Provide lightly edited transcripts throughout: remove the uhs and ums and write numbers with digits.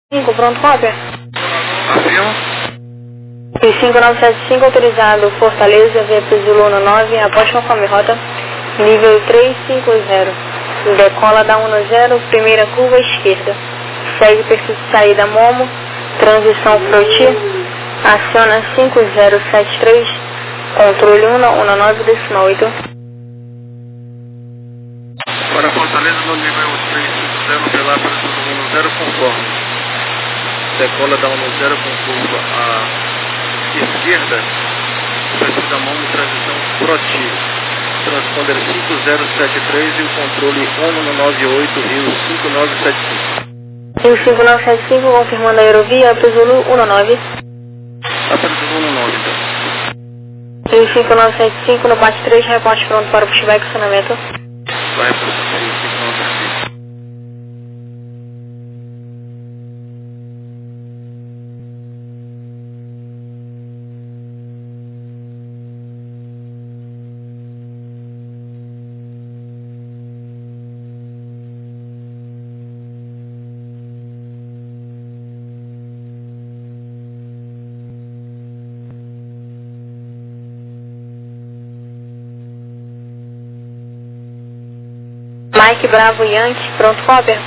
5, pronto, cópia. Afirma. E 5975 autorizado Fortaleza, via Zulu 9, após conforme rota, nível 350. Decola da 10, primeira curva esquerda. Segue perfil de saída Momo, transição Froti, aciona 5073, controle 119,8. Para Fortaleza no nível 350 pela para 10 conforme. Decola da 10 com curva à esquerda, perfil da Momo, transição Froti. Transponder 5073 e o controle 198 Rio 5975. Rio 5975, confirmando a aerovia, Zulu 19. Apenas 19 então. Rio 5975 no parte 3, reporte pronto para o pushback e acionamento. Vai para o Rio 5975. Mike Bravo Yankee, pronto, cópia.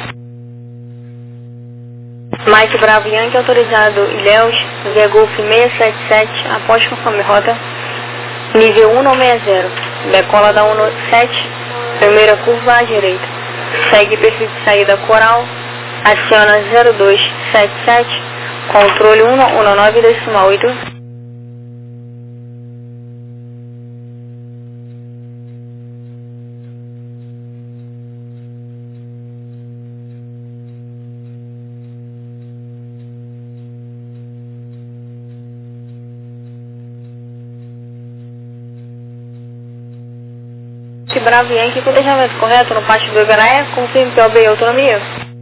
Mike Bravo Yankee autorizado Ilhéus, via Golf 677, após conforme rota, nível 160, decola da 17, primeira curva à direita. Segue perfil de saída Coral, aciona 0277, controle 119,8. Bravo Yankee, com deixamento correto no pátio do Iberaia, confirme POB e autonomia.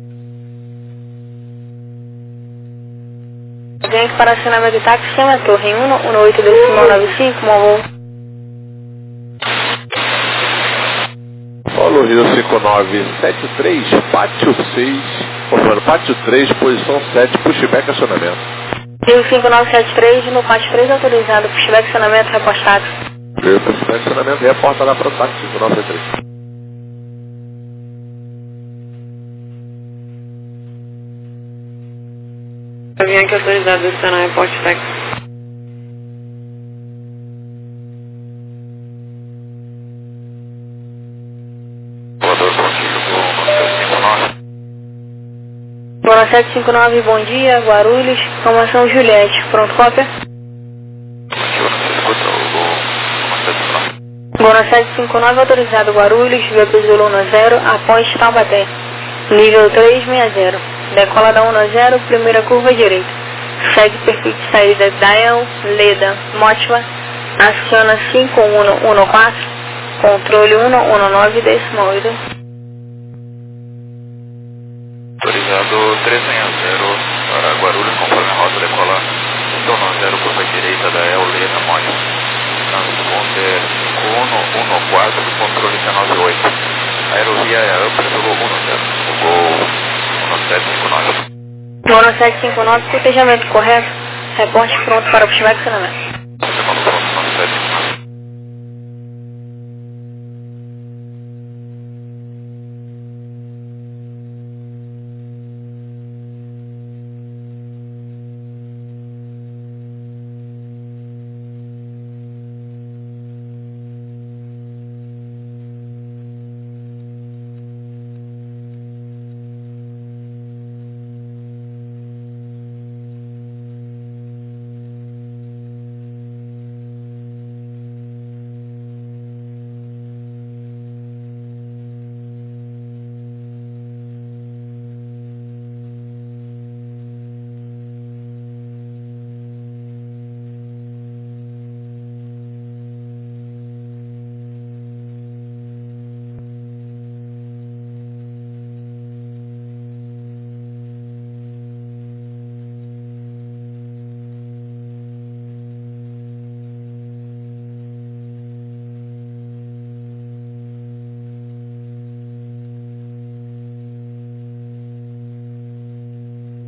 Yankee para acionamento de táxi, chama a torre em 118,95, Monroe. Paulo Rio 5973, pátio 6, conforme pátio 3, posição 7, pushback acionamento. Rio 5973, no pátio 3 autorizado, pushback acionamento, reposta táxi. Rio pushback acionamento, reporta lá para o táxi 5973. Yankee autorizado, acionar reposta táxi. Boa 759, bom dia, Guarulhos, informação Juliette, pronto, cópia? Boa 759, autorizado Guarulhos, via Zulu 10, após Taubaté, nível 360, decola da 10, primeira curva direita. Segue perfil de saída Dial, Leda, Motiva, aciona 5114, controle 119,8. Autorizado 360 para Guarulhos, conforme a rota decolar 510 curva direita da Leda Móvel. Transponder 5114, controle 198. Aerovia é Upper Zulu 10, Gol 1759. Boa 759, cotejamento correto, reporte pronto para o pushback acionamento. Segundo ponto 1759.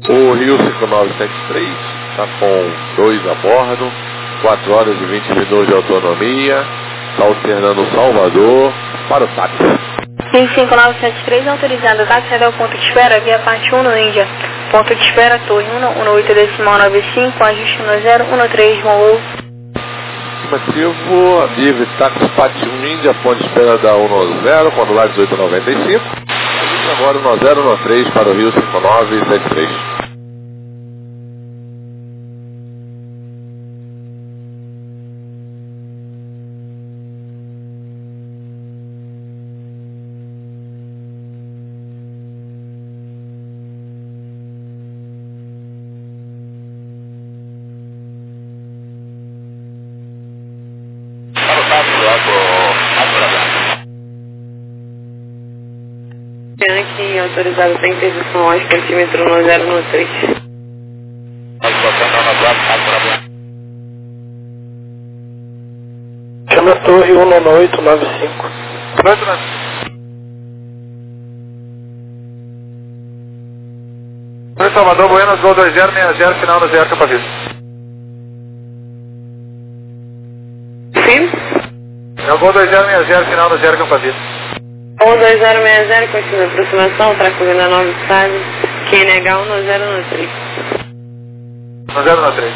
O Rio 5973 está com 2 a bordo, 4 horas e 20 minutos de autonomia, está alternando Salvador para o táxi. Rio 5973 autorizado, táxi até o ponto de espera, via parte 1 no Índia. Ponto de espera, torre 118.95, ajuste 1013, voo. Afirmativo, Avive táxi parte 1 Índia, ponto de espera da 110, quando lá 1895. Agora 1013 para o Rio 5973. Bianchi, autorizado sem interdição ao cantímetro 1013. Chama a torre 19895. Oi, Salvador, Buenas, Gol 2060, final no 0, Capavista. Sim? É o Gol 2060, final no 0, Capavista. 12060, continua a aproximação, tráfego na 9 estado, QNH 1013. No 013.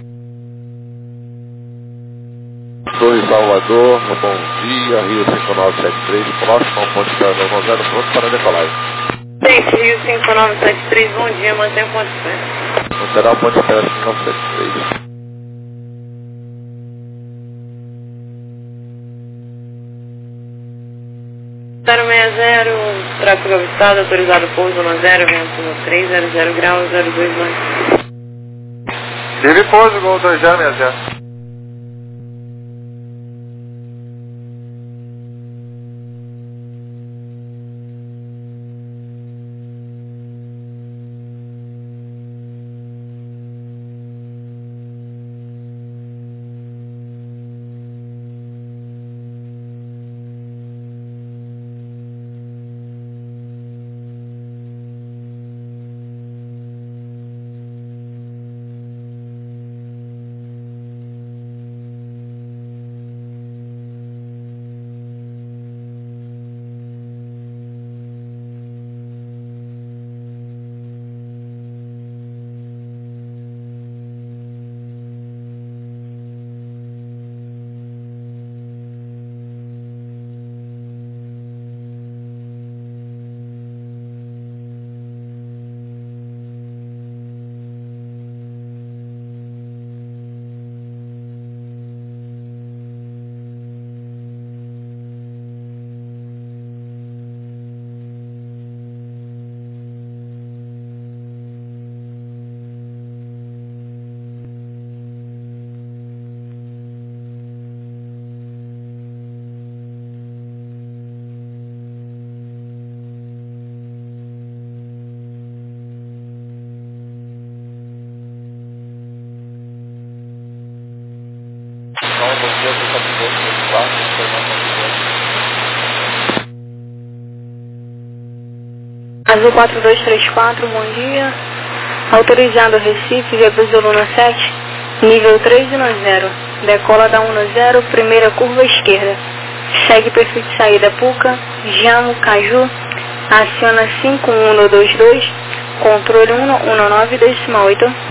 Torre Salvador, bom dia, Rio 5973, próximo ao ponto de espera da 10, pronto para decolagem. Gente, Rio 5973, bom dia, mantenha o ponto de espera. Não terá o ponto de espera 5973. Tráfego avistado, autorizado pouso 10, vento 3, 00 graus, 02 mais. Tive pouso, Gol 2060. Azul 4234, bom dia. Autorizado Recife, via Luna 7, nível 3 e 90. Decola da 10, primeira curva esquerda. Segue perfil de saída Puca, Jamo, Caju. Aciona 5122, controle 119.8.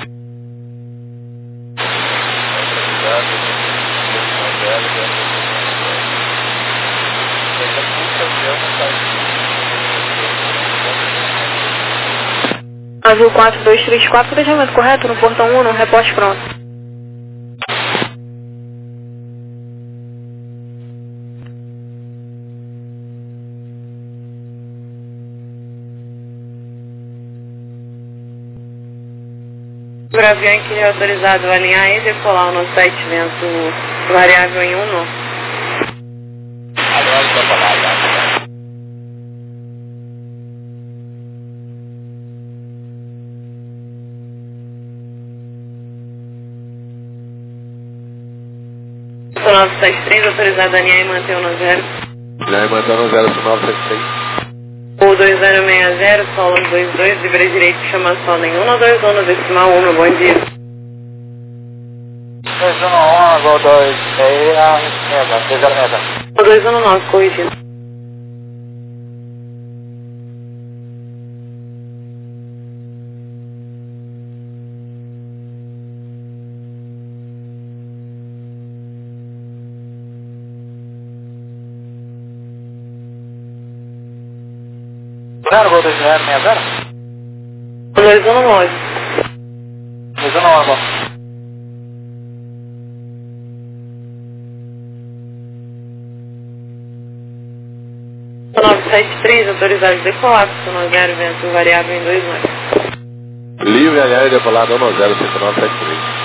Azul 4234, planejamento correto no portão 1, no reporte pronto. Bravianque é autorizado a alinhar e decolar no 7, vento variável em 1 nó. O 973, autorizado a alinhar e manter o no 0. Já mandando 0973. O 2060, solo 22, livre direito, chama solo em 121, decimal 1, bom dia. 211, gol 2, aí a mesa, 30 O 219, corrigido. Gol 2060? O 219. 211, gol. O 973, autorizado de decolar, funcionou 0, vento variável em 2 metros. Livre aéreo decolado 105973.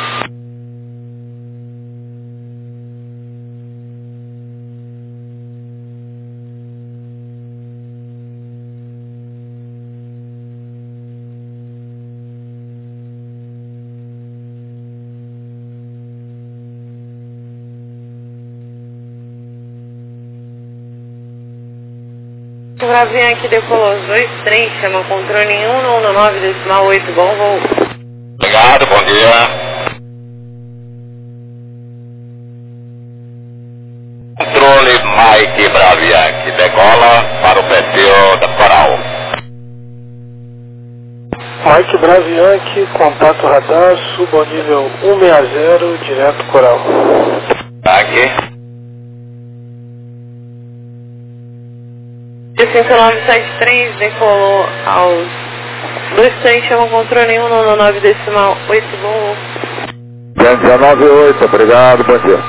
O avião aqui decolou os 2 trens, chama controle em 119, decimal 8, bom voo. Obrigado, bom dia. Controle Mike Braviac, decola para o perfil da Coral. Mike Bravianchi, contato radar, suba ao nível 160, direto Coral. Aqui. 5973 decolou aos 2 trens, chama controle em 119, decimal 8, bom voo. 198, obrigado, bom dia.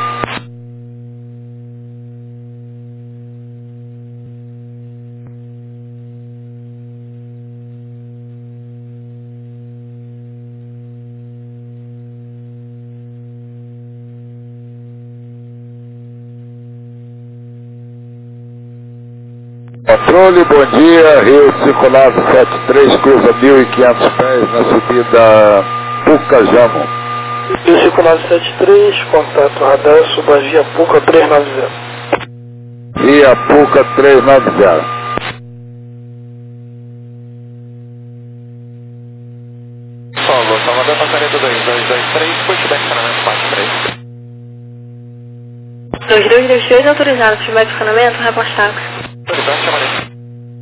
Controle, bom dia, Rio Circular 73, cruza 1.500 pés na subida Pucajamo. Rio Circular 73, contato radar, suba via Puca 390. Via Puca 390. Solo, Salvador Passaredo 2223, pushback canamento 43. 2223, autorizado, pushback de canamento, reportar. Tudo bem, chamarei.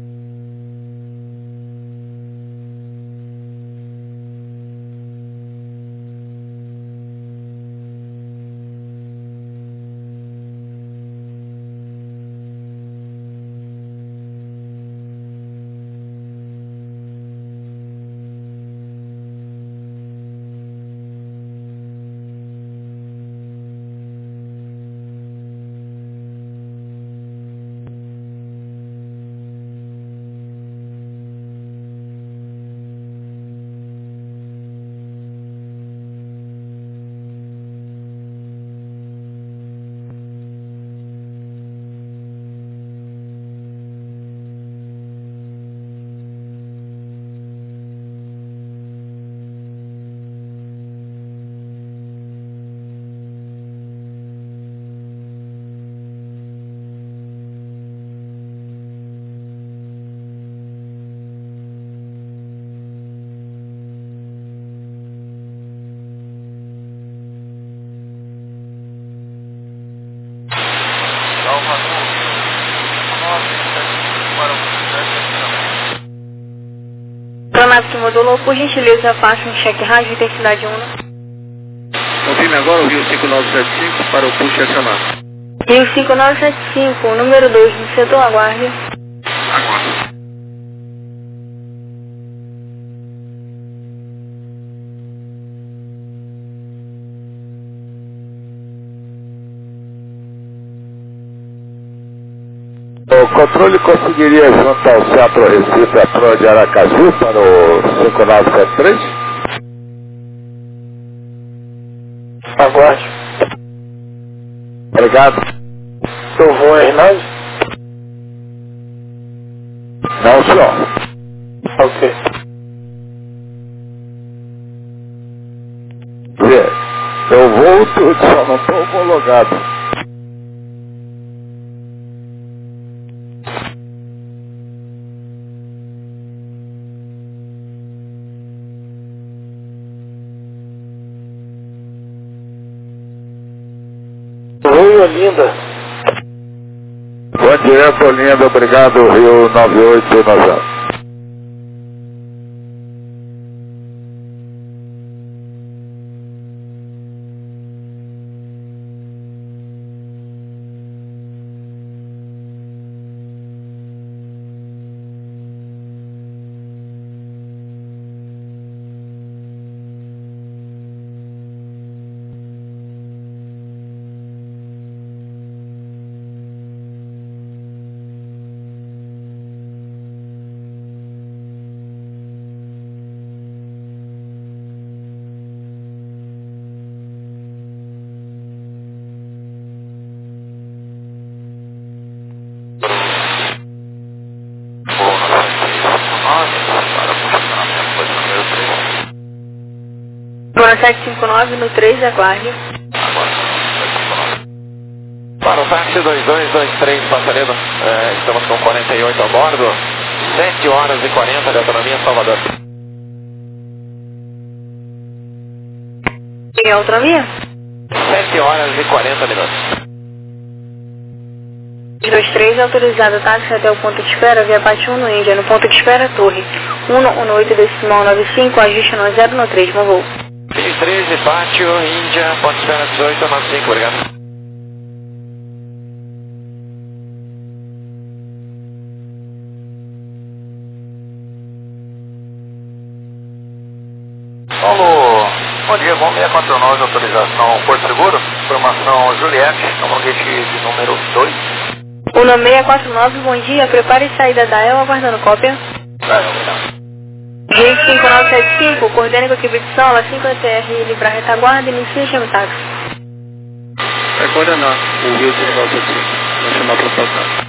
Aeronave que modulou, por gentileza, faça um cheque rádio intensidade 1. Confirme agora o Rio 5975 para o push acionado. Rio 5975, número 2, no setor, aguarde. Aguardo. O controle conseguiria juntar o Centro Recife a Pro de Aracaju para o 5973? Aguarde. Obrigado. Eu vou R9? Não, senhor. Ok. Eu vou tudo, só não estou homologado. Rio Olinda. Bom dia, Olinda, obrigado, Rio 9890. Para 759 no 3, aguarde. Para o táxi 2223, Passaredo, estamos com 48 a bordo, 7 horas e 40 de autonomia, Salvador. Tem autonomia? 7 horas e 40 minutos. 23 autorizado táxi até o ponto de espera via Pátio 1 no Índia, no ponto de espera Torre 118,95, ajuste no 0 no 3, bom voo. 13, Pátio, Índia, ponto de espera 1895, obrigado. Paulo, bom dia, voo 649, autorização Porto Seguro, informação Juliette, Camonguete de número 2. 1649, bom dia, prepare saída da EL, aguardando cópia. Gente 5975, coordene com a equipe de Sola, 5TR, livrar retaguarda, inicie e chame táxi. Vai coordenar o Rio de Volta aqui, vai chamar para passar.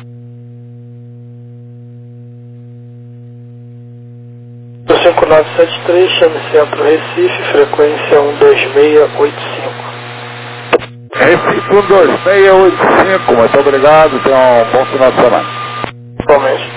5973, chame Centro Recife, frequência 12685. Recife 12685, muito obrigado, tenha um bom final de semana. Igualmente.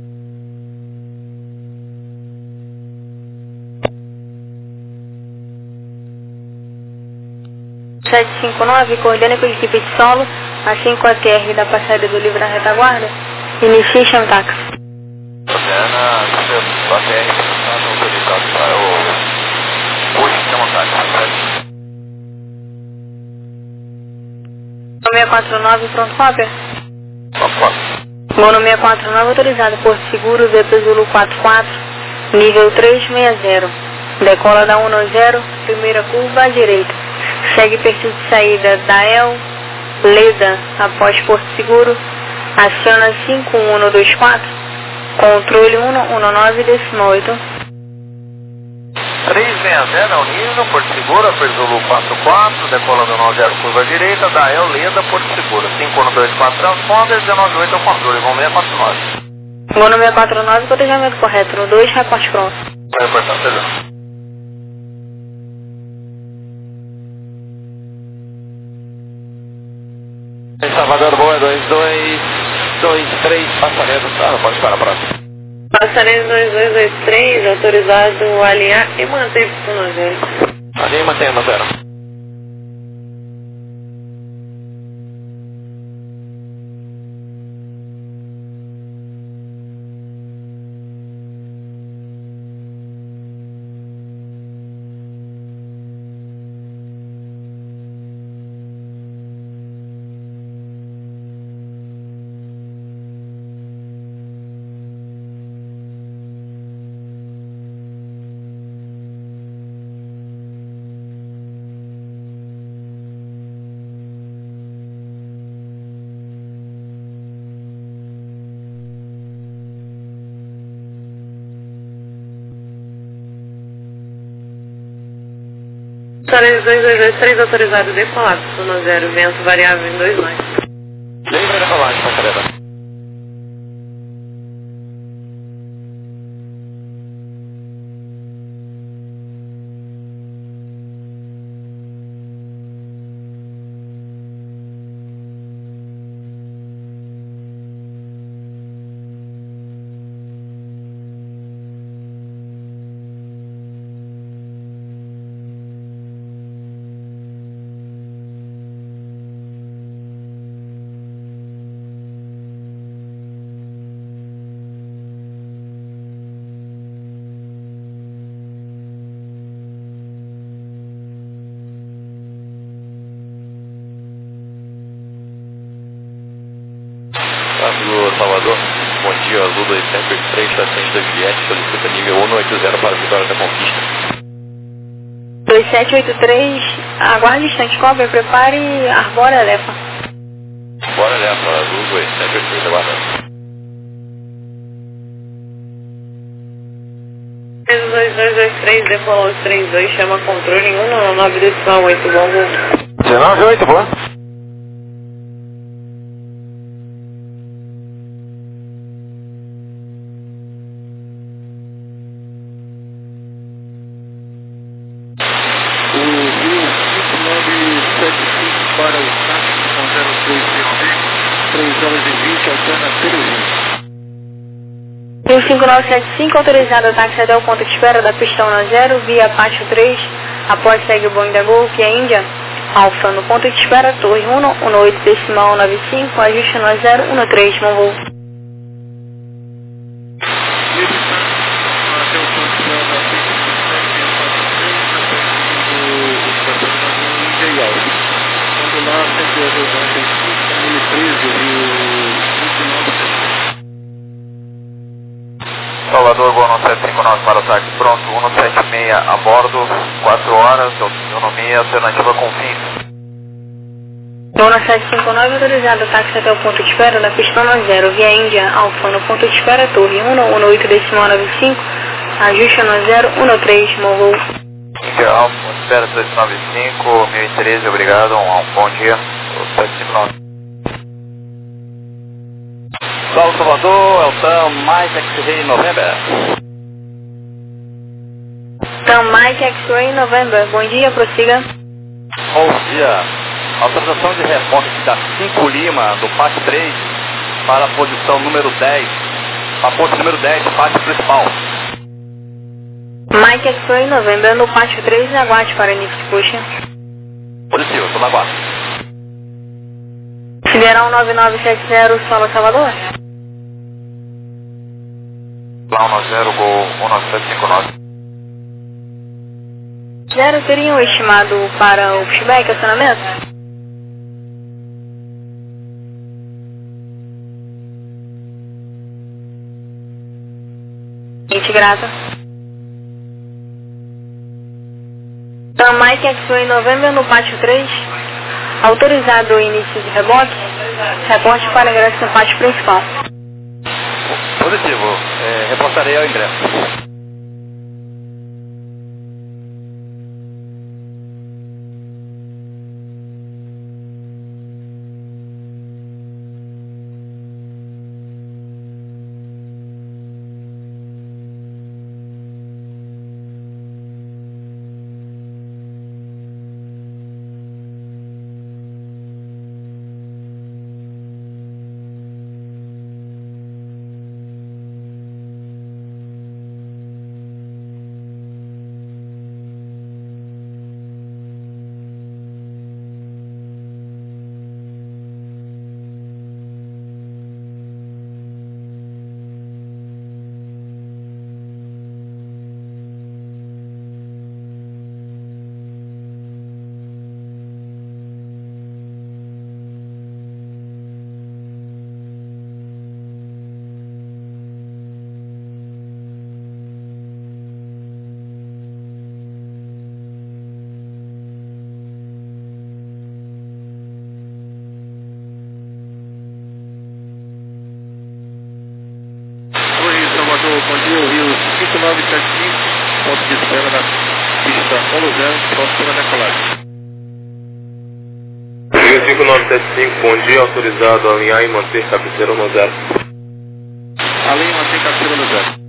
Uhum. 759, coordene com a equipe de solo, a 5ATR da passagem do livro na retaguarda, inicie e chame táxi. Coordena, seu ATR, está autorizado para o... Hoje chama táxi, 649, pronto, cópia? certo? Mono 649, autorizado, Porto Seguro, VP Zulu 44, nível 360. Decola da 190, primeira curva à direita. Segue perfil de saída da EL, Leda, após Porto Seguro. Aciona 51124, controle 119,8. 360 ao nível, Porto Seguro, Zulu 44, decola do 90, curva direita, da El Leda, Porto Seguro, 51224 transponder, 198 ao controle, vão 649. Mono 649, cotejamento correto, no 2, reporte pronto. Vai reportar, beleza. Em Salvador, boa, 2223, Passaredo, tá, pode esperar a próxima. Passaredo 2223, autorizado a alinhar e manter o 90. Ali mantenha no 0. Passaredo 2223, autorizado decolar, no 0, vento variável em 2 mais. Livre da rolagem, Passaredo. 2783, estação da Juliette, solicita nível 180 para a Vitória da Conquista. 2783, aguarde instante, cobre, prepare, arbora, lefa. Bora, lefa, Luz 2783, aguarda. 2223, decolou 32, chama controle 199 decimal 8, bom. 198, boa. O Rio 5975 para o táxi com 03 COB, 3 horas e 20, alterna Terezinha. Rio 5975, autorizado o táxi até o ponto de espera da pista 10, via Pátio 3, após segue o Boeing da Gol, via Índia, Alfa, no ponto de espera, Torre 1, 18 decimal 95, ajuste no 013, bom voo. Esse táxi até o ponto de espera da pista 17, o estacionamento Índia e Alfa. Quando lá, 195, 2013, Rio 2975. Salvador, Gol 1759 para o táxi pronto, 176 a bordo, 4 horas, autonomia alternativa com fim. Gol 759, autorizado o táxi até o ponto de espera da pista 10, via Índia, Alfa, no ponto de espera, Torre 1, 18 decimal 95, ajuste no 013, bom voo. Índia, Alfa, ponto de espera 295, 1013, obrigado, bom dia, 759. Salvador, Elton, mais X-Ray November. Então, Mike X-Ray November, bom dia, prossiga. Bom dia. Autorização de resposta da 5 Lima, do pátio 3, para a posição número 10. A ponte número 10, pátio principal. Mike X-Ray November, no pátio 3, aguarde para início de puxa. Positivo, estou na guarda. Sideral 9970, Solo Salvador. Lá 10, Gol 19759. Zero teriam estimado para o pushback, acionamento? Gente grata. Então, Mike X-Ray November no pátio 3, autorizado o início de reboque, reporte para ingresso no pátio principal. Positivo, reportarei ao ingresso. Bom dia, Rio 5975, ponto de espera na pista Polo 0, pronto para decolagem. Rio 5975, bom dia, autorizado a alinhar e manter cabeceira no 0. Alinhe e manter cabeceira no 0.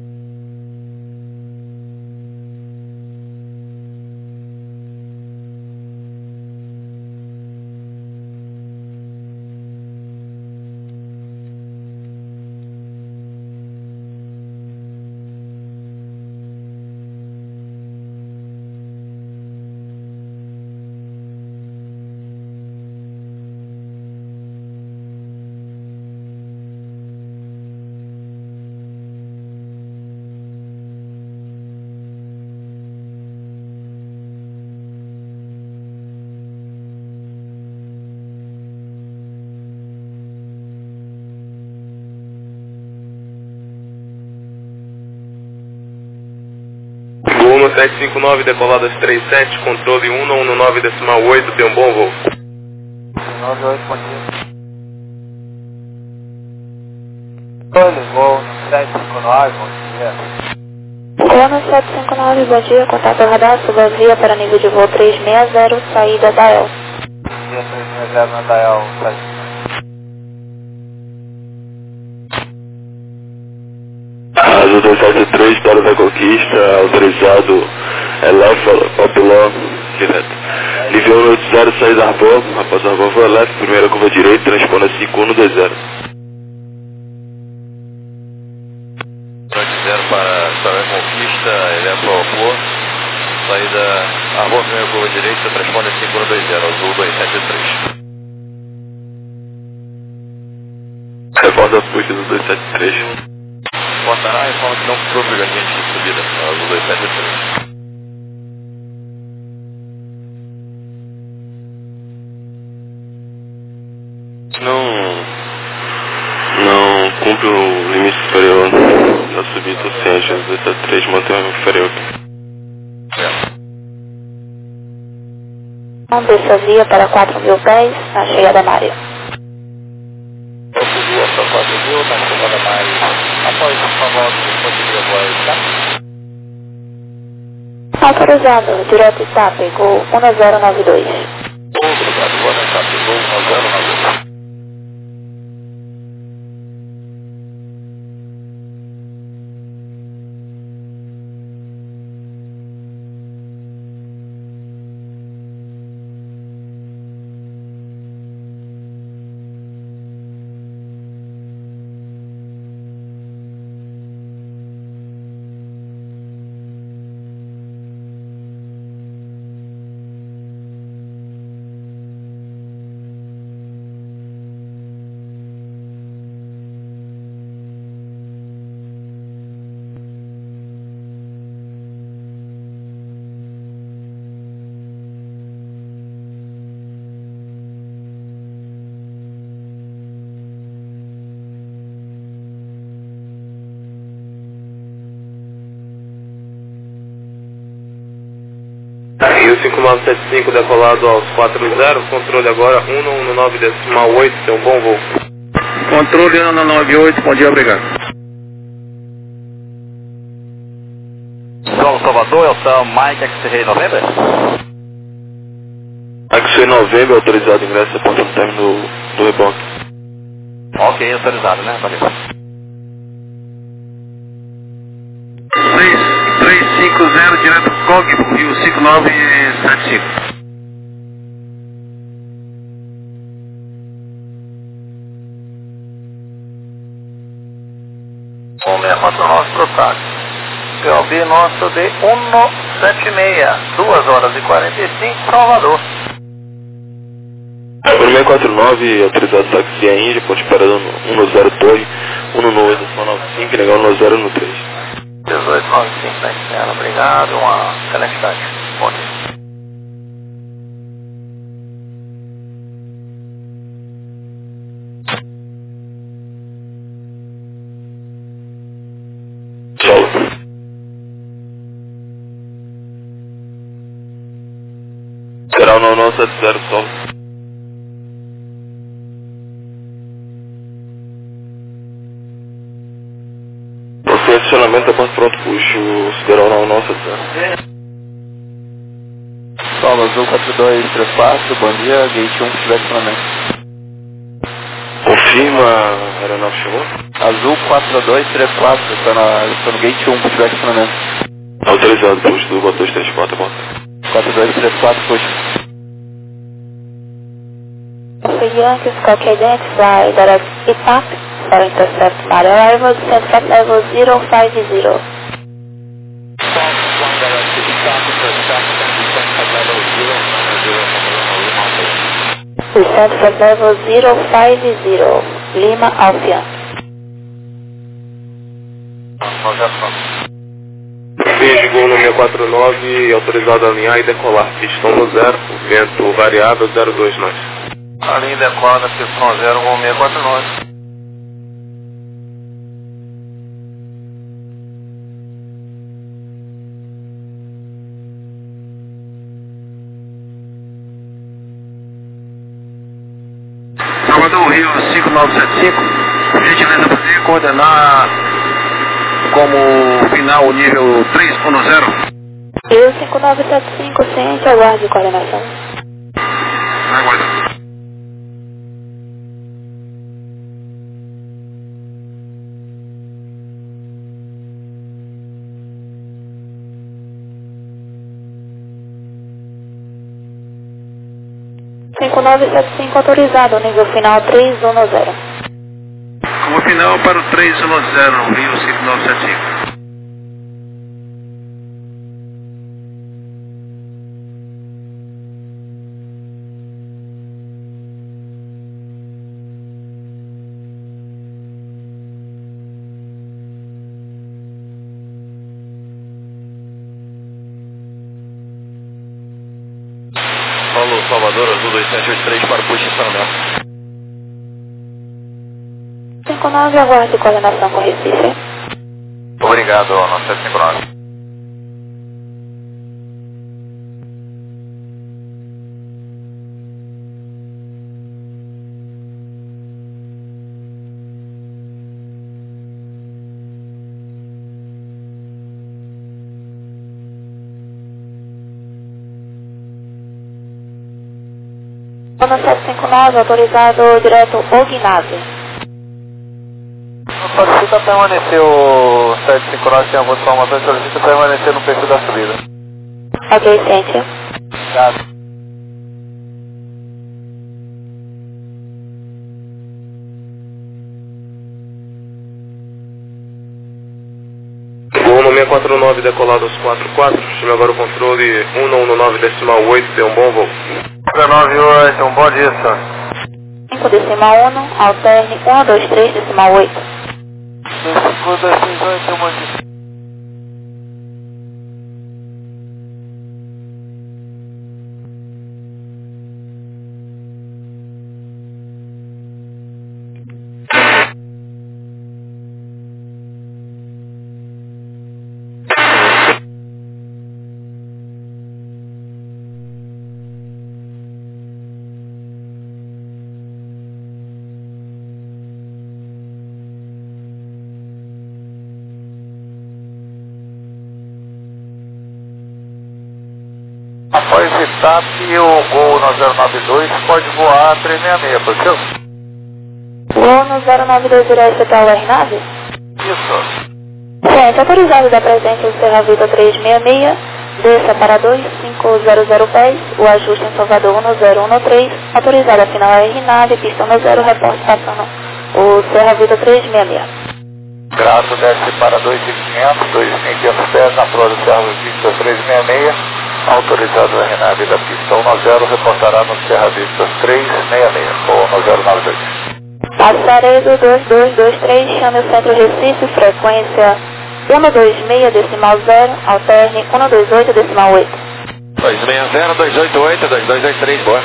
759, decolada 37, controle 119,8, tem um bom voo. 98, bom dia. Olha, voo no 759, bom dia. Voo no 759, bom dia, contato radar, subvia para nível de voo 360, saída da El. Dia 360 na Dael, Azul 273, História da Conquista, autorizado Elef, Popiló, direto. Nível 180, saída Arbor, após Arbor foi Elef, primeira curva direita, transponda 5120. 0 para História da Conquista, Elef Popiló, saída Arbor, primeira curva direita, transponda 5120, Azul 273. Reporta puxa do 273. Portará informa que não foi obrigatoriamente de subida, Azul 273. Não cumpre o limite superior da subida suficiente, 273 mantém o inferior. Desça via para 4.000 pés, na cheia da Maria. Procurou para 4.000, na cheia da Maria. Após o famoso conseguir voar, tá? Autorizado, direto está, pegou 1092. Obrigado, boa noite, tá? Pegou 1092. Rio 5975 decolado aos 40, controle agora 119,8, tem um bom voo. Controle 198, bom dia, obrigado. São Salvador, Elton Mike X-Ray November? X-Ray November, autorizado ingresso, aponta no término do reboque. Ok, autorizado, né? Valeu. 350 direto COG pro Rio 5975. Bom, 649 pro táxi. POB nosso de 176, 2 horas e 45, Salvador. Por 649, autorizado táxi a Índia, ponto esperado 10 Torre, 19895, legal 10 no 3. 1895 na externa, obrigado, uma excelente tarde. Bom dia. Será o 9970 Sol. Você acionamento da ponto pronto, puxo Sideral 9970. Solo Azul 4234, bom dia, gate 1, se tiver acionamento. Confirma, aeronave chegou? Azul 4234, estou no gate 1, se tiver acionamento. Autorizado, puxo do 4234, bota. 4234, puxa. Yankees, Coque Identify, direct IPAC, for intercept my arrival, descent level 050. Descent from level 050, Lima, Alfian. Beijo, gol no 649, autorizado a alinhar e decolar. Pistão no 0, vento variável 02 nós. A linha decola, pistão 0, gol 649. Rio 5975, por gentileza poder coordenar como final o nível 310. Rio 5975, ciente, aguarde coordenação. Aguarda. Cinco 5975 autorizado, nível final 310. Como final para o 310, Rio 5975. Paulo Salvador, Azul 2783 para posicionamento. 59, aguarde coordenação com Recife. Obrigado, 9759. Zona 759, autorizado direto Ognave. Solicita permanecer o 759, tem algumas informações, solicita permanecer no perfil da subida. Ok, ciente. Obrigado. Voo 649 decolado aos 44, chame agora o controle 119.8, tem um bom voo. 198, um bom dia, senhor. 5 decimal 1, alterne 123 decimal 8. 2528, um bom dia. Após etapa e o Gol no 092 pode voar 366, por seu? Voo no 092 direto para o RNAV? Isso. Ciente, autorizado da presente o Serra Vida 366, desça para 25000 pés, o ajuste em Salvador 1013, autorizado a final RNAV, pista 10, reporte passando o Serra Vida 366. Grato, desce para 2.500, 2.500 pés na prova do Serra Vista 366, autorizado a RNAV da pista 10, reportará no Serra Vista 366, ou 1092. Passaredo 2223, chame o centro Recife, frequência 126 decimal 0, alterne 128 decimal 8. 260, 288, 2223, boa.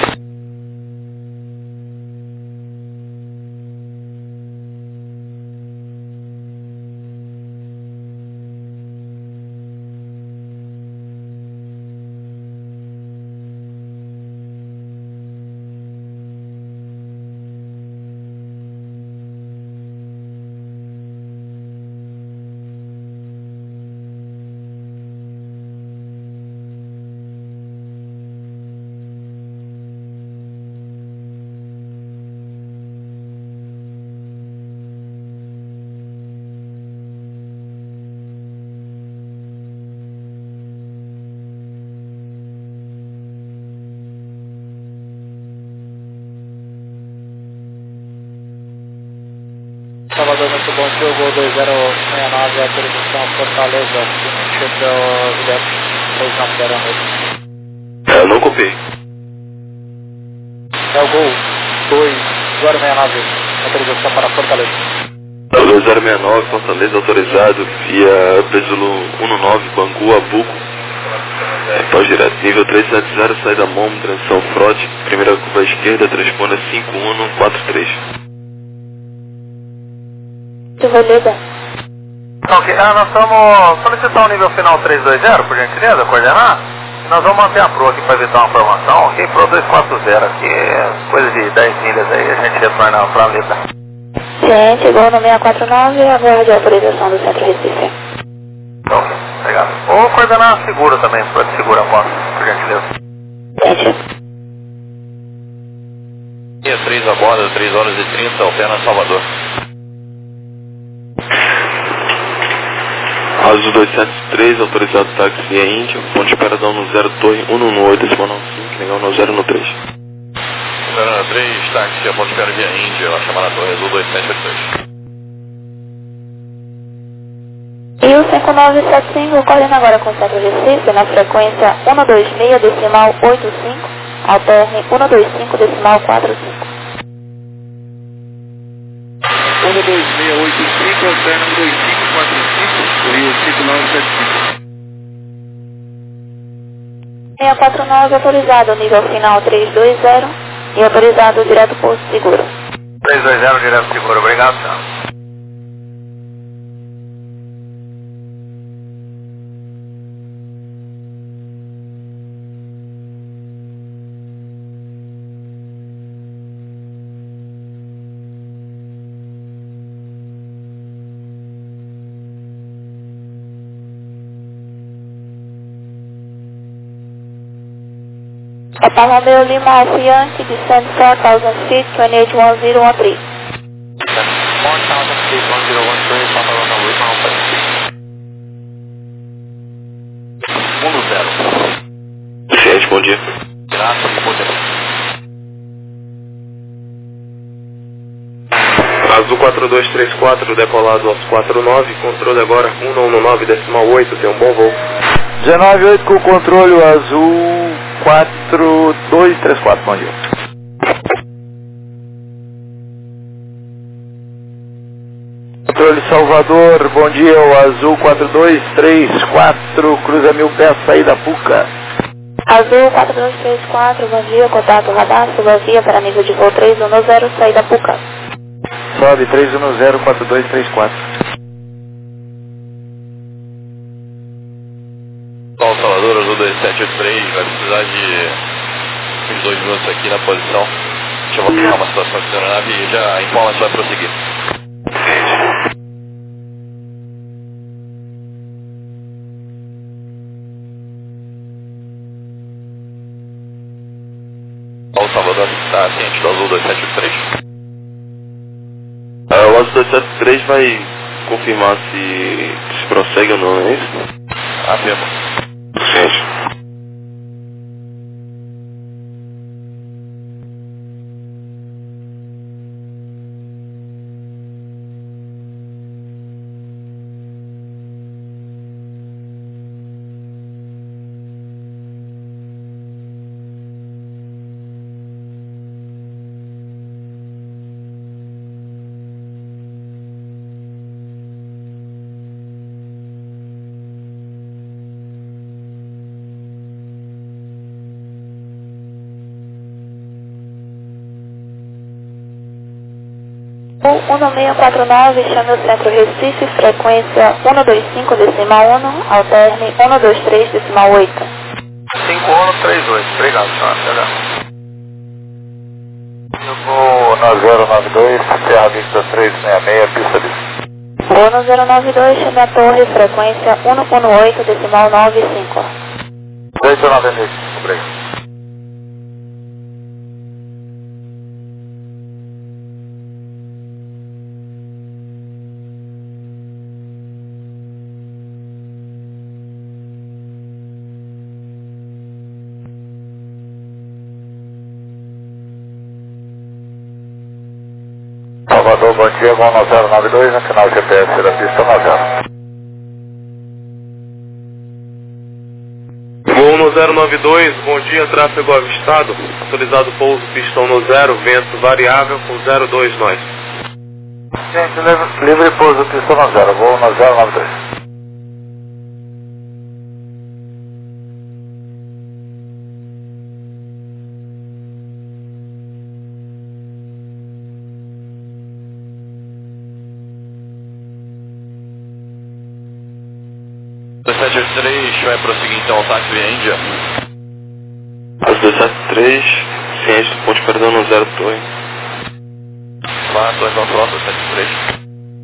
Salvador, muito bom dia, Gol 2069, autorização Fortaleza, seguinte Guilherme, 290 à noite. Eu não copiei. É o Gol 2069, autorização para Fortaleza. 2069, Fortaleza, autorizado via Presulo 19, Bangu, Abuco. Pós direto, nível 370, saída MOM, transição Frode, primeira curva à esquerda, transponder 5143. Beleza. Ok, nós estamos solicitando o nível final 320, por gentileza, coordenar? Nós vamos manter a Pro aqui para evitar uma formação. Ok, Pro 240 aqui, coisa de 10 milhas aí, a gente retorna para a letra. Ciente, gol no 649, aguarde a autorização do Centro Recife. Então, obrigado. Ou coordenar seguro também, pode segurar a moto, por gentileza. Ciente. 3 a bordo, 3 horas e 30, Alpena, Salvador. Azul 273, autorizado táxi via Índia, ponto de paradão no 0 Torre 118, decimal 95, legal no 0 no 3. 0 no 3, táxi, ponto de espera via Índia, a chamada Torre Azul 2783. E o 5975 coordena agora com o Centro Recife na frequência 126 decimal 85, alterne 125 decimal 45. 12685, alterna 12545, Rio 5975. 649 autorizado, nível final 320 e autorizado direto Porto Seguro. 320 direto seguro, obrigado, senhor. Papa Romeo Lima Alpha Yankee, descend 4,000 feet, 281013. 4,000 feet, 1013, Papa Romeo Lima Alpha Yankee. 1-0. Ciente, bom dia. Graças, bom dia. Azul 4234, decolado aos 49, controle agora 119, decimal 8, tem um bom voo. 198 com o controle azul 4234, bom dia. Controle Salvador, bom dia, o azul 4234, cruza 1000 pés, saída Puca. Azul 4234, bom dia, contato radar, suba via para nível de voo 310, saída Puca. Sobe 310 4234. Salvador, Azul 2783, vai precisar de uns 2 minutos aqui na posição. Deixa eu verificar uma situação aqui na aeronave e já informa se vai prosseguir. O Salvador está ciente do Azul 2783. O Azul 273 vai confirmar se prossegue ou não, é isso? Afirma. Ciente. O 1649, chame o Centro Recife, frequência 125 decimal 1, alterne 123 decimal 8. 5138, obrigado, senhor. Eu vou na 092, Serra Vista 366, pista de... Voo no 092, chame a torre, frequência 118 decimal 95. 895, obrigado. Salvador, bom dia, voo no 092, no final GPS da pista 90. Voo no 092, bom dia, tráfego avistado, autorizado pouso pistão no 0, vento variável com 02 nós. Gente, livre pouso pistão no 0, voo no 092. 273 vai prosseguir então ao táxi via Índia. As 273, ciente do ponto de perdão no 0 torre. Vá, torre não frota, 273.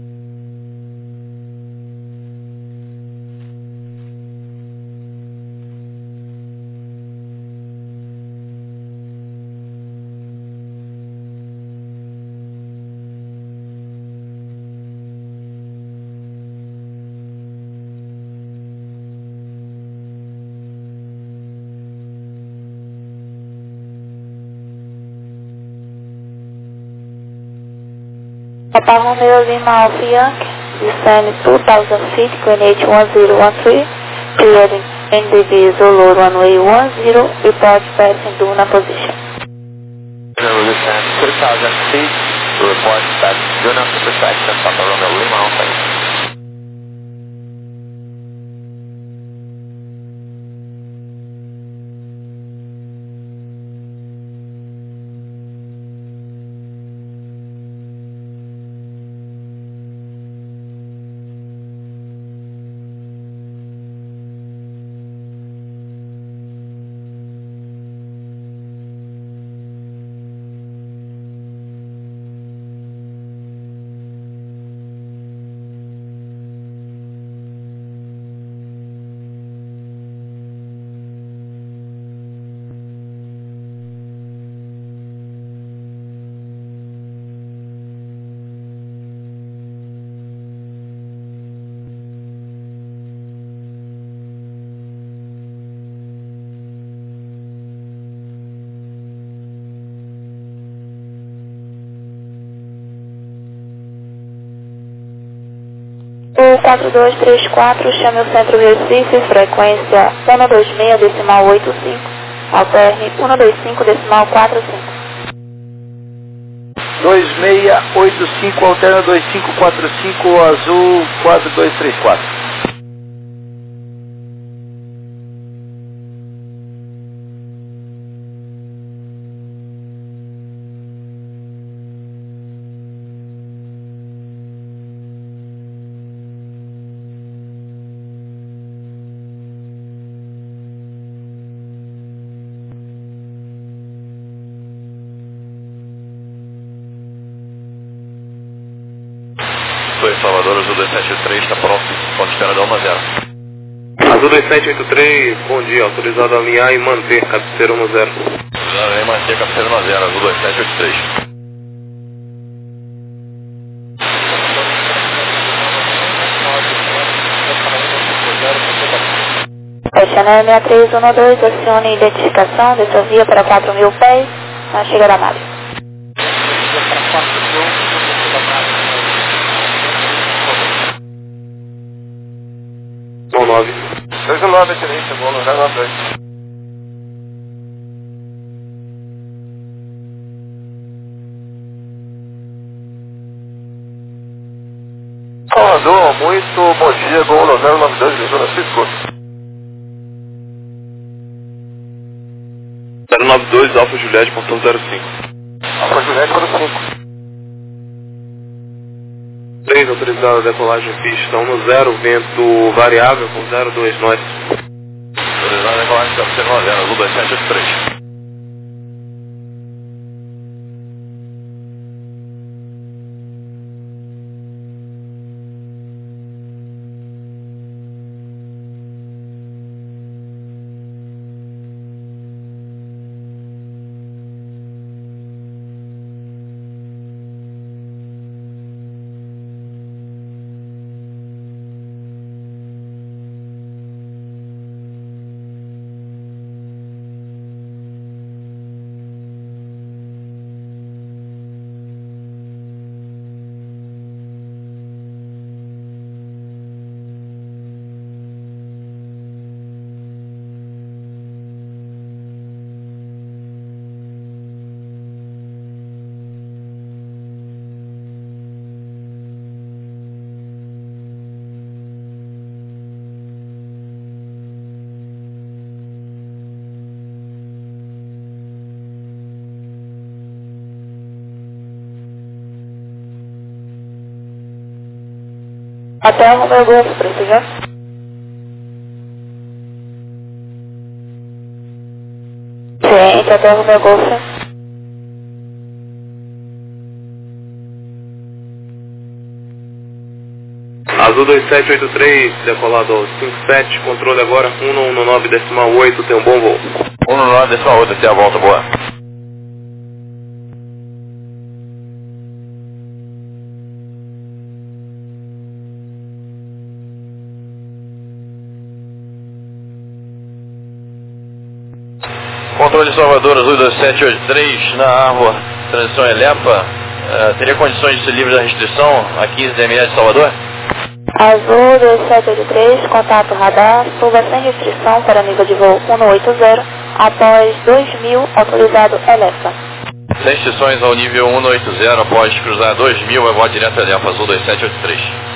Papa Romeo Lima Alpha Yankee, descend 2000 feet, Greenwich 1013, clearing NDB Zulu runway 10, report passing Duna position. Descend 2,000 feet to report that Duna intersection, Papa Romeo Lima Alpha Yankee. O 4234, chame o centro Recife, frequência 126,85, alterne 125,45. 2685, alterna 2545, azul 4234. Torre Salvador, Azul 273, está pronto, ponto de espera da 10. Azul 2783, bom dia, autorizado a alinhar e manter cabeceira 10. Autorizado a manter cabeceira 10, Azul 2783. Chanel 6312, acione identificação dessa via para 4.000 pés, na chegada a Mário. Bom 9. 29, excelente, bom no 092. Salvador, muito bom dia, gol no 092, São Francisco. 092, Alfa Juliette, portão 05. Alfa Juliette, 05. 3, autorizado a decolagem pista 10, vento variável com 02 nós. Autorizado a decolagem cabeceira 10, Azul 2783. Até o Romeo Golfo, precisando. Ciente, até Romeo Golf. Azul 2783, decolado ao 57, controle agora 119,8, tem um bom voo. 119,8, até a volta, boa. Controle Salvador, Azul 2783, na Arvoa, transição Elepa, teria condições de ser livre da restrição a 15 DMA de Salvador? Azul 2783, contato radar, suba sem restrição para nível de voo 180, após 2000, autorizado Elefa. Sem restrições ao nível 180, após cruzar 2000, vai voar direto a Elepa, Azul 2783.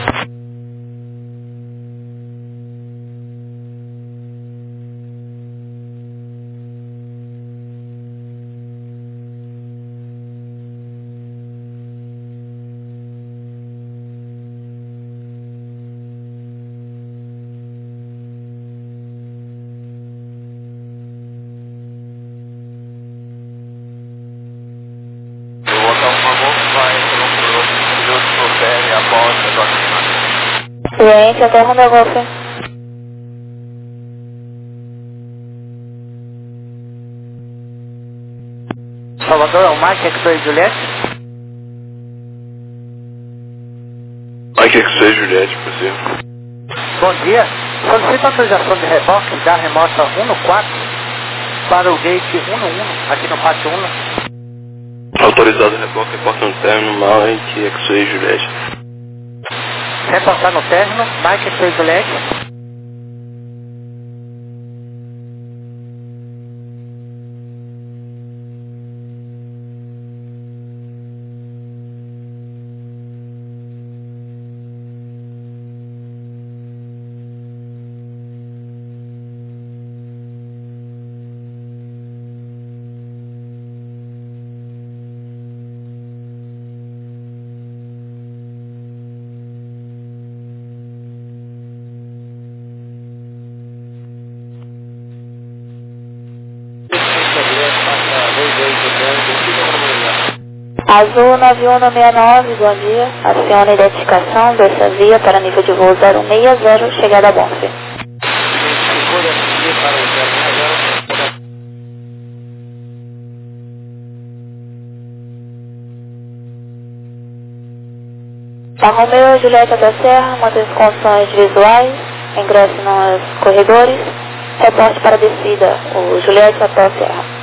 Ciente, até Romeo Golf. Salvador, é o Mike X-Ray Juliette. Mike X-Ray Juliette, por exemplo. Bom dia. Solicito autorização de reboque da remota 14 para o gate 11 aqui no pátio 1. Autorizado reboque, portão interno, Mike X-Ray Juliette. Reportar no término, Mike X-Ray Juliette. Azul 9169, bom dia. Aciona a identificação dessa via para nível de voo 060, chegada a Bonfim. A Romeo Julieta da Serra, mantém as condições visuais, ingresso nos corredores, reporte para descida, o Julieta até a Serra.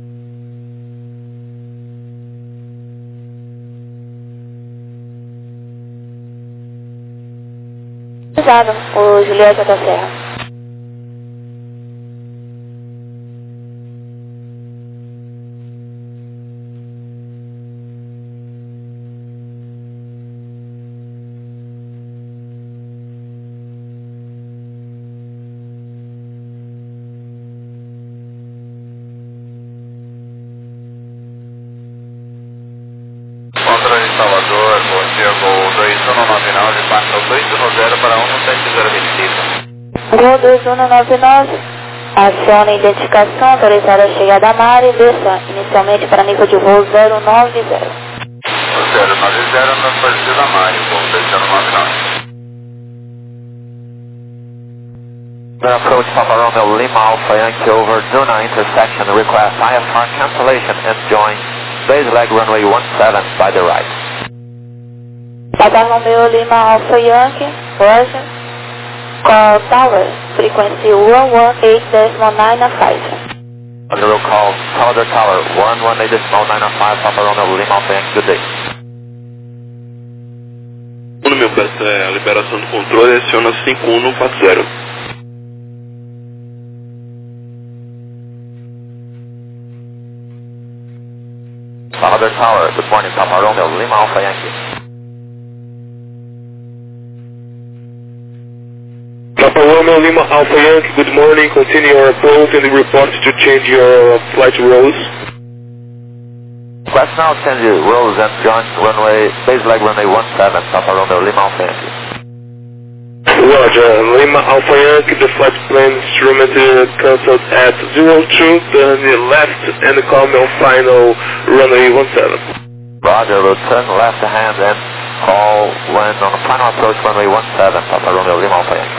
O Julieta da Serra. Controle de Salvador, bom dia, voo 2199, passa o 210 para 170 restrita. Gol 2199, aciona a identificação autorizada a chegada a Mari, desça inicialmente para nível de voo 090. 090 no partido da Mari, voo 2199. Approach Papa Romeo Lima Alpha Yankee over Duna intersection, request IFR cancellation and join base leg runway 17 by the right. Papa Romeo Lima Alpha Yankee, Roger. Call tower, frequency 118.995. Under call, Salvador Tower, 118.995, Papa Romeo Lima Alpha Yankee, good day. No meu peço é a liberação do controle, aciona 5140. Salvador Tower, good morning, Papa Romeo Lima Alpha Yankee. Papa Romeo Lima Alpha Yankee, good morning. Continue your approach and report to change your flight rows. Request now change rows and join runway, base leg runway 17, Papa Romeo Lima Alpha Yankee. Roger, Lima Alpha Yankee, the flight plan instrument cancelled at 02, turn left and call me on final runway 17. Roger, will turn left hand and call when on final approach runway 17, Papa Romeo Lima Alpha Yankee.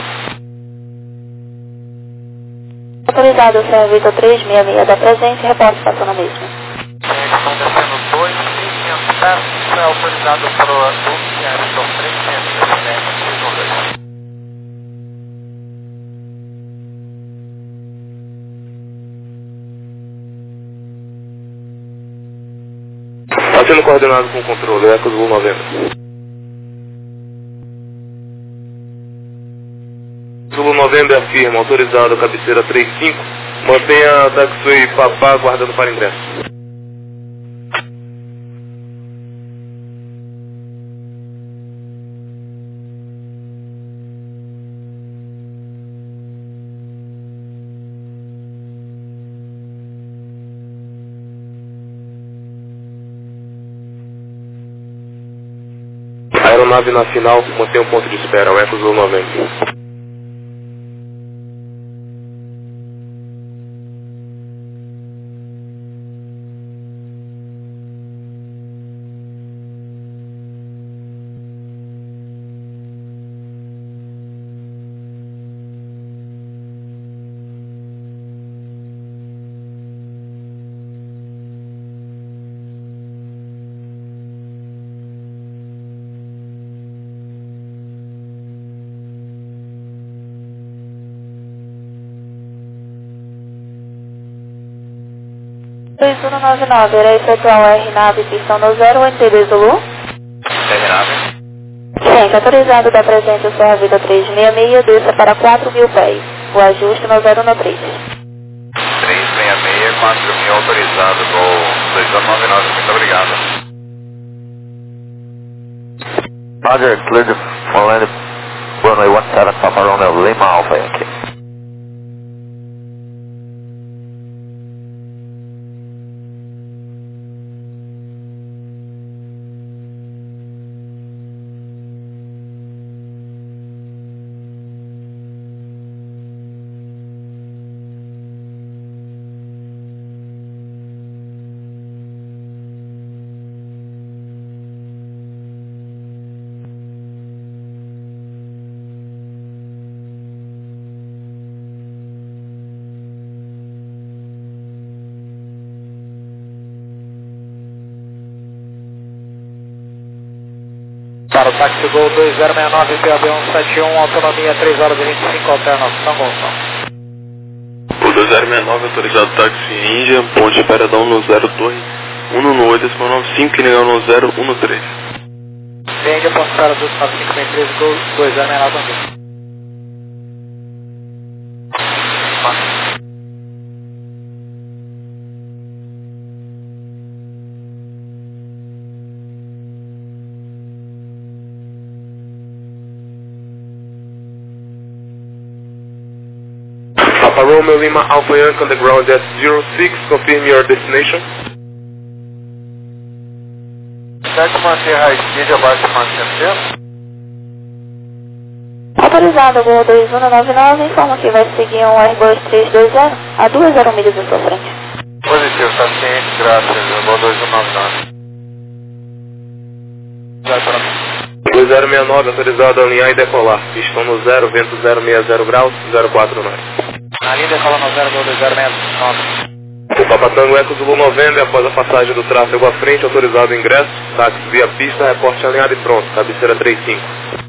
Autorizado o Sr. Vitor 366 da presença e reporte estação na mesma. Estão descendo 2.507, é autorizado para o Sr. Vitor 366 da presença. Está sendo coordenado com o controle, Eco Zulu 90. Zulu 90 afirma, autorizado, cabeceira 35, mantenha a taxiway Papá aguardando para ingresso. Aeronave na final, mantenha um ponto de espera, o Eco Zulu 90. Irá efetuar o RNAV pistão no 0, o NTD Zulu. RNAV. Gente, autorizado da presença o Serra Vida 366, desça para 4.000 pés. O ajuste no 0 no 3. 366, 4.000 autorizado, Gol 2099, muito obrigado. Roger, cleared for landing runway 17, Papa Romeo Lima Alpha Yankee. Para o táxi Gol 2069, PAB 171, autonomia 3 horas e 25, alternação Gonçalo. O 2069 autorizado táxi Índia, ponto de Paradão no 02, 118.95, ligar no 013. Índia, ponto de Paradão 9563, Gol 2069 também. Papa Romeo Lima Alpha Yankee on the ground at 06, confirm your destination. Consegue manter a high speed abaixo de 400? Autorizado, Gol 2199, informa que vai seguir um R2320 a 2,0 milhas à sua frente. Positivo, está ciente, graças, Gol 2199. Vai para mim. 2069 autorizado a alinhar e decolar. Pistão no 0, vento 060 graus, 049. Ali decola no 0, Gol 2069. O Papa Tango Eco Zulu 90, após a passagem do tráfego à frente, autorizado o ingresso. Táxi via pista, reporte alinhado e pronto. Cabeceira 35.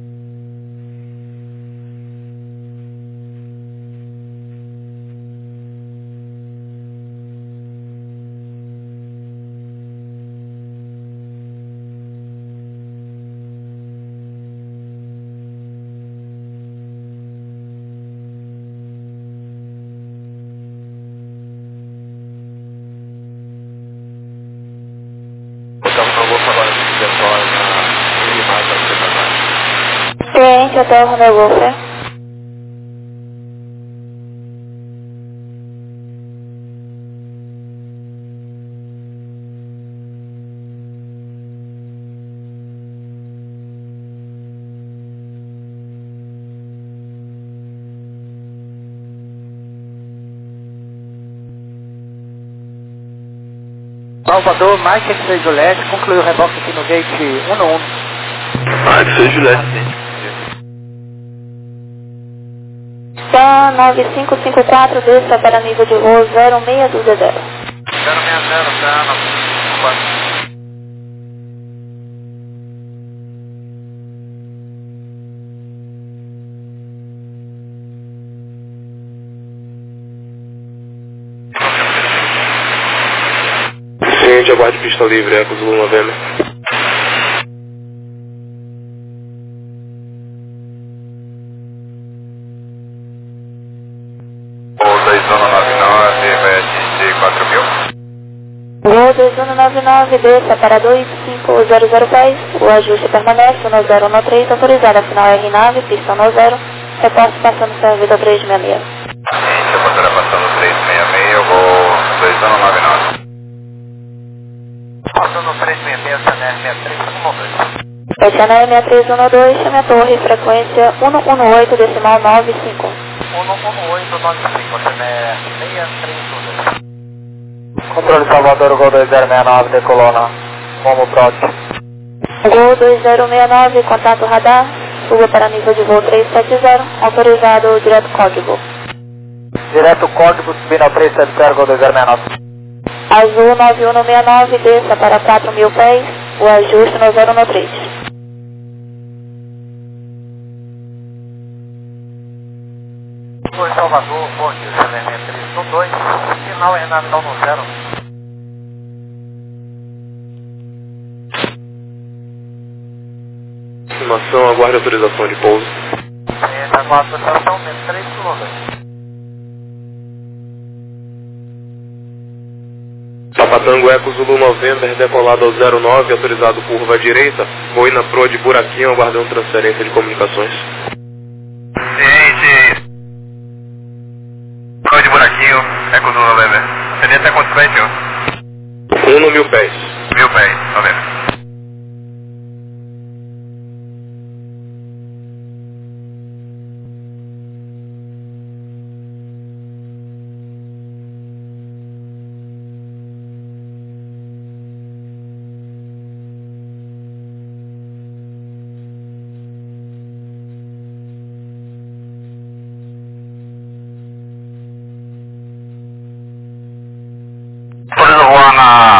Cliente, Hotel Romeo Golf. Salvador, Mike X6 Juliette, concluiu o reboque aqui no gate 11. X6 Juliette. Stan 9554, desça para nível de voo 0620. 060, tá? 954. Ciente, aguarde pista livre, Eco Zulu November. Voo 2199, vai atingir 4.000. Voo 2199, desça para 2500 pés, o ajuste permanece no 013, autorizada final R9, pista no 0, reposto passando servido 366. Ciente, abertura passando 366, voo 2199. Passando 366, CNR 6312. CNR 6312, chame a torre, frequência 118, decimal 95. 11895, CNR 6312. Controle Salvador, Gol 2069, decolona. Como próximo. Gol 2069, contato radar, suba para nível de voo 370, autorizado direto código. Direto código, subindo ao 370, Gol 2069. Azul 9169, desça para 4.000 pés, o ajuste no 013. Oi, Salvador, bom dia, CNR 6312, final é natal no 0. Estimação, aguarde autorização de pouso. Aguardo autorização, 3 km. Papatango Eco Zulu November, decolado ao 09, autorizado curva à direita. Boina Pro de Buraquinho, aguardando transferência de comunicações. Ciente. Pro de Buraquinho, Eco Zulu November. Seria até quantos pés, senhor? 1 no 1000 pés. 1000 pés, November. Pode voar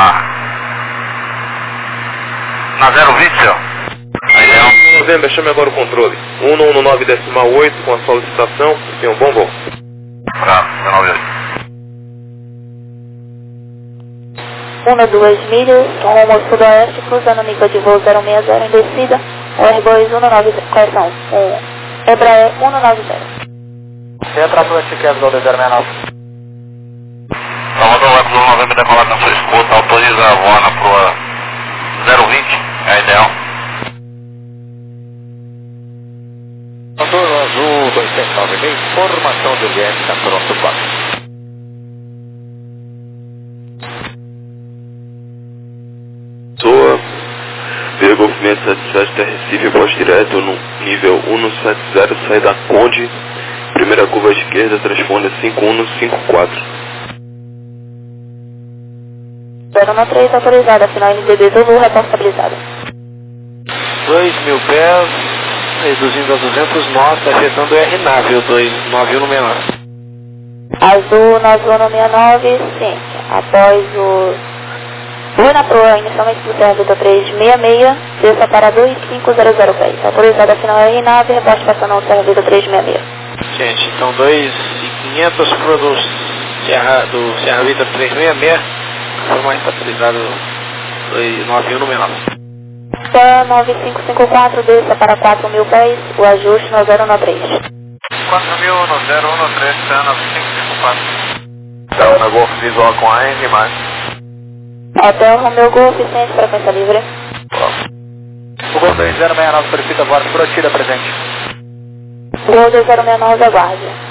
na 020, senhor? Aí não. November, chame agora o controle. 119 decimal 8 com a solicitação. Tem um bom voo. Bravo, 198. 1-2 milhas, rumo sudoeste, cruzando nível de voo 060 em descida, R2 190, correção, Embraer 190. Entra para o etiquete, Gol 2069. Salvador, Eco Zulu November, decolado na sua escuta, autoriza a voar na proa 020, é ideal. Motor Azul 2796, formação de Juliette, está pronto para. Soa, via Golf 677 até Recife, voz direto no nível 170, sai da Conde, primeira curva à esquerda, transponde 5154. 013, autorizada, final NDB Zulu, responsabilizada. 2.000 pés, reduzindo a 200 nós, afetando o R9, o 29169. Azul 9169, ciente. Após o Voo na proa, inicialmente do serviço 366, desça para 2500 pés. Autorizada final R9, reposte passando ao serviço 366. Gente, então 2.500 pro do Serra Vitor 366, foi mais autorizado 29169. Stan 9554, desça para 4.000 pés, o ajuste no 013. 4.000 no 013, Stan 9554. Delta Golf visual com AM, mais. Hotel Romeo Golf, ciente, frequência livre. O Gol 2069 solicita voz prometida presente. Gol 2069, aguarde.